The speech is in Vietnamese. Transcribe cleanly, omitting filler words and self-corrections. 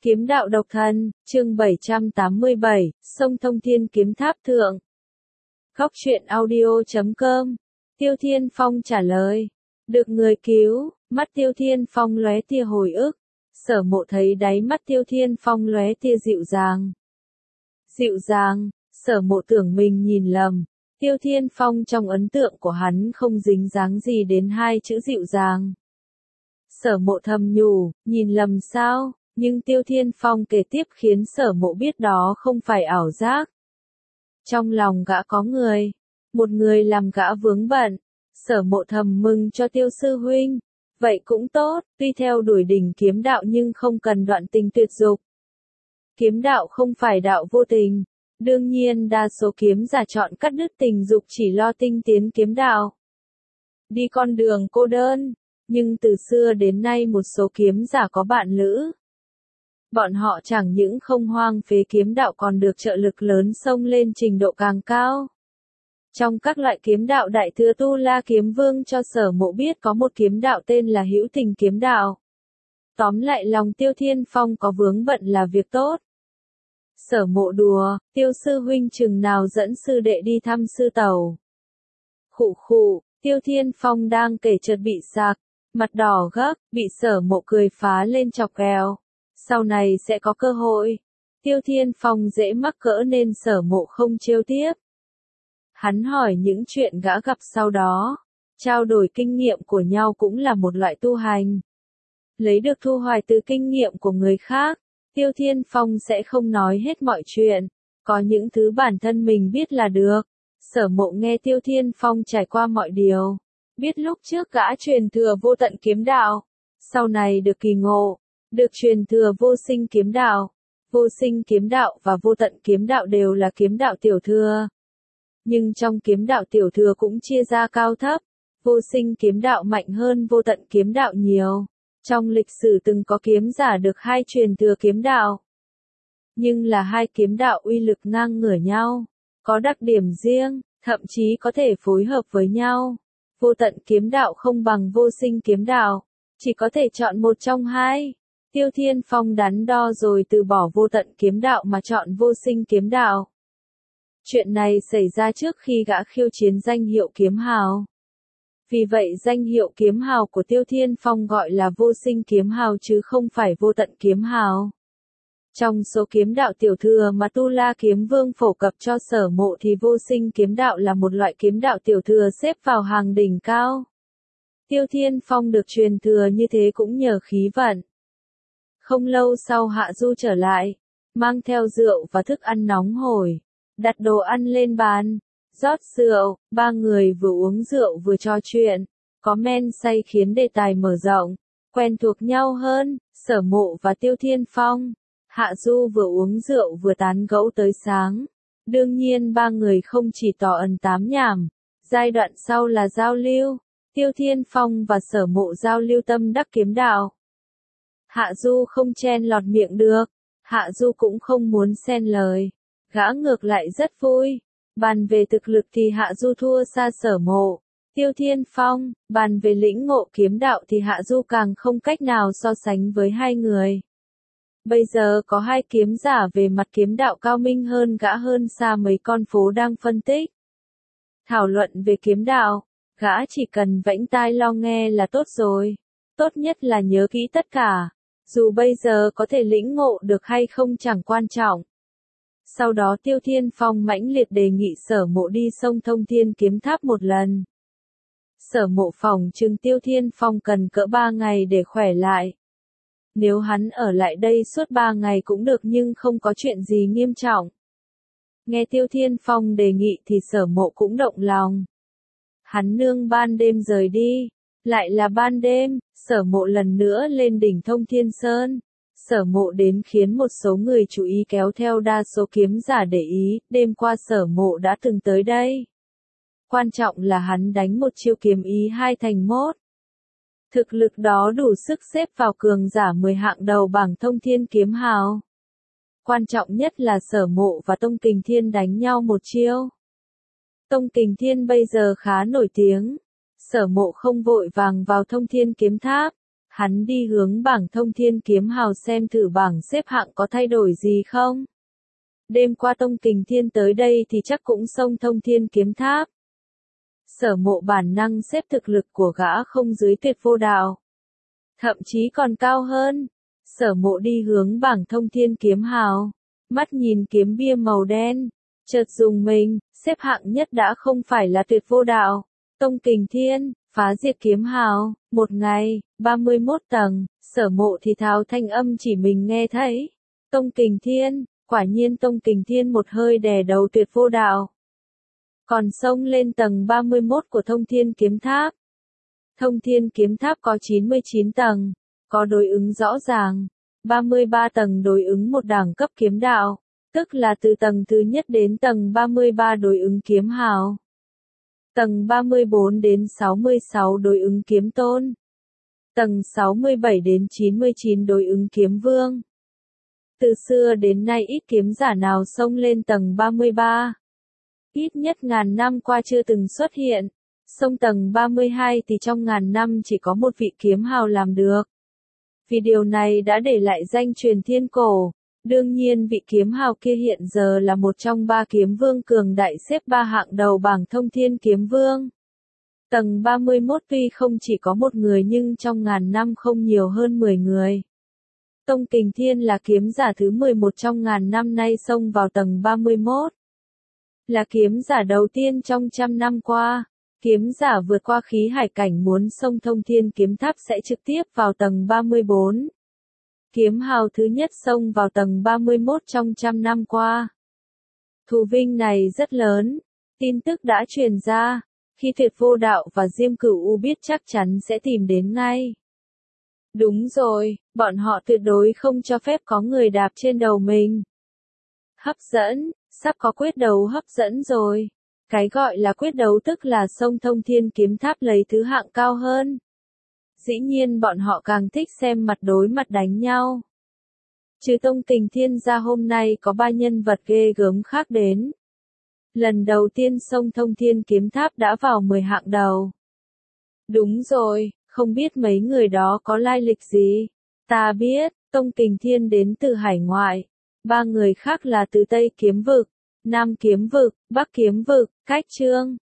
Kiếm đạo độc thân, chương 787, sông Thông Thiên Kiếm Tháp Thượng. Góc truyện audio.com. Tiêu Thiên Phong trả lời. Được người cứu, mắt Tiêu Thiên Phong lóe tia hồi ức. Sở Mộ thấy đáy mắt Tiêu Thiên Phong lóe tia dịu dàng. Dịu dàng, Sở Mộ tưởng mình nhìn lầm. Tiêu Thiên Phong trong ấn tượng của hắn không dính dáng gì đến hai chữ dịu dàng. Sở Mộ thầm nhủ, nhìn lầm sao? Nhưng Tiêu Thiên Phong kể tiếp khiến Sở Mộ biết đó không phải ảo giác. Trong lòng gã có người, một người làm gã vướng bận. Sở Mộ thầm mừng cho Tiêu sư huynh. Vậy cũng tốt, tuy theo đuổi đỉnh kiếm đạo nhưng không cần đoạn tình tuyệt dục. Kiếm đạo không phải đạo vô tình. Đương nhiên đa số kiếm giả chọn cắt đứt tình dục chỉ lo tinh tiến kiếm đạo. Đi con đường cô đơn, nhưng từ xưa đến nay một số kiếm giả có bạn lữ. Bọn họ chẳng những không hoang phế kiếm đạo còn được trợ lực lớn xông lên trình độ càng cao. Trong các loại kiếm đạo Đại Thừa Tu La Kiếm Vương cho Sở Mộ biết có một kiếm đạo tên là hữu tình kiếm đạo. Tóm lại lòng Tiêu Thiên Phong có vướng bận là việc tốt. Sở Mộ đùa, Tiêu sư huynh chừng nào dẫn sư đệ đi thăm sư tẩu. Khụ khụ, Tiêu Thiên Phong đang kể chợt bị sặc, mặt đỏ gấp, bị Sở Mộ cười phá lên chọc ghẹo. Sau này sẽ có cơ hội. Tiêu Thiên Phong dễ mắc cỡ nên Sở Mộ không trêu tiếp. Hắn hỏi những chuyện gã gặp sau đó. Trao đổi kinh nghiệm của nhau cũng là một loại tu hành. Lấy được thu hoài từ kinh nghiệm của người khác. Tiêu Thiên Phong sẽ không nói hết mọi chuyện. Có những thứ bản thân mình biết là được. Sở Mộ nghe Tiêu Thiên Phong trải qua mọi điều. Biết lúc trước gã truyền thừa vô tận kiếm đạo. Sau này được kỳ ngộ. Được truyền thừa vô sinh kiếm đạo. Vô sinh kiếm đạo và vô tận kiếm đạo đều là kiếm đạo tiểu thừa. Nhưng trong kiếm đạo tiểu thừa cũng chia ra cao thấp. Vô sinh kiếm đạo mạnh hơn vô tận kiếm đạo nhiều. Trong lịch sử từng có kiếm giả được hai truyền thừa kiếm đạo. Nhưng là hai kiếm đạo uy lực ngang ngửa nhau. Có đặc điểm riêng, thậm chí có thể phối hợp với nhau. Vô tận kiếm đạo không bằng vô sinh kiếm đạo. Chỉ có thể chọn một trong hai. Tiêu Thiên Phong đắn đo rồi từ bỏ vô tận kiếm đạo mà chọn vô sinh kiếm đạo. Chuyện này xảy ra trước khi gã khiêu chiến danh hiệu kiếm hào. Vì vậy danh hiệu kiếm hào của Tiêu Thiên Phong gọi là vô sinh kiếm hào chứ không phải vô tận kiếm hào. Trong số kiếm đạo tiểu thừa mà Tu La Kiếm Vương phổ cập cho Sở Mộ thì vô sinh kiếm đạo là một loại kiếm đạo tiểu thừa xếp vào hàng đỉnh cao. Tiêu Thiên Phong được truyền thừa như thế cũng nhờ khí vận. Không lâu sau Hạ Du trở lại, mang theo rượu và thức ăn nóng hổi, đặt đồ ăn lên bàn, rót rượu, ba người vừa uống rượu vừa trò chuyện, có men say khiến đề tài mở rộng, quen thuộc nhau hơn, Sở Mộ và Tiêu Thiên Phong. Hạ Du vừa uống rượu vừa tán gẫu tới sáng. Đương nhiên ba người không chỉ tỏ ẩn tám nhảm, giai đoạn sau là giao lưu, Tiêu Thiên Phong và Sở Mộ giao lưu tâm đắc kiếm đạo. Hạ Du không chen lọt miệng được, Hạ Du cũng không muốn xen lời, gã ngược lại rất vui. Bàn về thực lực thì Hạ Du thua xa Sở Mộ, Tiêu Thiên Phong, bàn về lĩnh ngộ kiếm đạo thì Hạ Du càng không cách nào so sánh với hai người. Bây giờ có hai kiếm giả về mặt kiếm đạo cao minh hơn gã hơn xa mấy con phố đang phân tích. Thảo luận về kiếm đạo, gã chỉ cần vẫy tai lo nghe là tốt rồi. Tốt nhất là nhớ kỹ tất cả. Dù bây giờ có thể lĩnh ngộ được hay không chẳng quan trọng. Sau đó Tiêu Thiên Phong mãnh liệt đề nghị Sở Mộ đi sông Thông Thiên Kiếm Tháp một lần. Sở Mộ phỏng chừng Tiêu Thiên Phong cần cỡ 3 ngày để khỏe lại. Nếu hắn ở lại đây suốt 3 ngày cũng được nhưng không có chuyện gì nghiêm trọng. Nghe Tiêu Thiên Phong đề nghị thì Sở Mộ cũng động lòng. Hắn nương ban đêm rời đi. Lại là ban đêm, Sở Mộ lần nữa lên đỉnh Thông Thiên Sơn. Sở Mộ đến khiến một số người chú ý kéo theo đa số kiếm giả để ý, đêm qua Sở Mộ đã từng tới đây. Quan trọng là hắn đánh một chiêu kiếm ý 2 thành 1. Thực lực đó đủ sức xếp vào cường giả 10 hạng đầu bảng Thông Thiên Kiếm Hào. Quan trọng nhất là Sở Mộ và Tông Kình Thiên đánh nhau một chiêu. Tông Kình Thiên bây giờ khá nổi tiếng. Sở Mộ không vội vàng vào Thông Thiên Kiếm Tháp. Hắn đi hướng bảng Thông Thiên Kiếm Hào xem thử bảng xếp hạng có thay đổi gì không. Đêm qua Tông Kình Thiên tới đây thì chắc cũng xông Thông Thiên Kiếm Tháp. Sở Mộ bản năng xếp thực lực của gã không dưới Tuyệt Vô Đạo. Thậm chí còn cao hơn. Sở Mộ đi hướng bảng Thông Thiên Kiếm Hào. Mắt nhìn kiếm bia màu đen. Chợt dùng mình, xếp hạng nhất đã không phải là Tuyệt Vô Đạo. Tông Kình Thiên, phá diệt kiếm hào, một ngày, 31 tầng, Sở Mộ thì thào thanh âm chỉ mình nghe thấy. Tông Kình Thiên, quả nhiên Tông Kình Thiên một hơi đè đầu Tuyệt Vô Đạo. Còn xông lên tầng 31 của Thông Thiên Kiếm Tháp. Thông Thiên Kiếm Tháp có 99 tầng, có đối ứng rõ ràng. 33 tầng đối ứng một đẳng cấp kiếm đạo, tức là từ tầng thứ nhất đến tầng 33 đối ứng kiếm hào. Tầng 34 đến 66 đối ứng kiếm tôn. Tầng 67 đến 99 đối ứng kiếm vương. Từ xưa đến nay ít kiếm giả nào xông lên tầng 33. Ít nhất ngàn năm qua chưa từng xuất hiện. Xông tầng 32 thì trong ngàn năm chỉ có một vị kiếm hào làm được. Vì điều này đã để lại danh truyền thiên cổ. Đương nhiên vị kiếm hào kia hiện giờ là một trong ba kiếm vương cường đại xếp ba hạng đầu bảng Thông Thiên Kiếm Vương. Tầng 31 tuy không chỉ có một người nhưng trong ngàn năm không nhiều hơn 10 người. Tông Kình Thiên là kiếm giả thứ 11 trong ngàn năm nay xông vào tầng 31. Là kiếm giả đầu tiên trong trăm năm qua. Kiếm giả vượt qua khí hải cảnh muốn xông Thông Thiên Kiếm Tháp sẽ trực tiếp vào tầng 34. Kiếm hào thứ nhất xông vào tầng 31 trong trăm năm qua. Thù vinh này rất lớn. Tin tức đã truyền ra. Khi Tuyệt Vô Đạo và Diêm Cửu U biết chắc chắn sẽ tìm đến ngay. Đúng rồi, bọn họ tuyệt đối không cho phép có người đạp trên đầu mình. Hấp dẫn, sắp có quyết đấu hấp dẫn rồi. Cái gọi là quyết đấu tức là xông Thông Thiên Kiếm Tháp lấy thứ hạng cao hơn. Dĩ nhiên bọn họ càng thích xem mặt đối mặt đánh nhau. Trừ Tông Kình Thiên ra hôm nay có ba nhân vật ghê gớm khác đến. Lần đầu tiên xông Thông Thiên Kiếm Tháp đã vào 10 hạng đầu. Đúng rồi, không biết mấy người đó có lai lịch gì. Ta biết, Tông Kình Thiên đến từ hải ngoại. Ba người khác là từ Tây Kiếm Vực, Nam Kiếm Vực, Bắc Kiếm Vực, Cách Trương,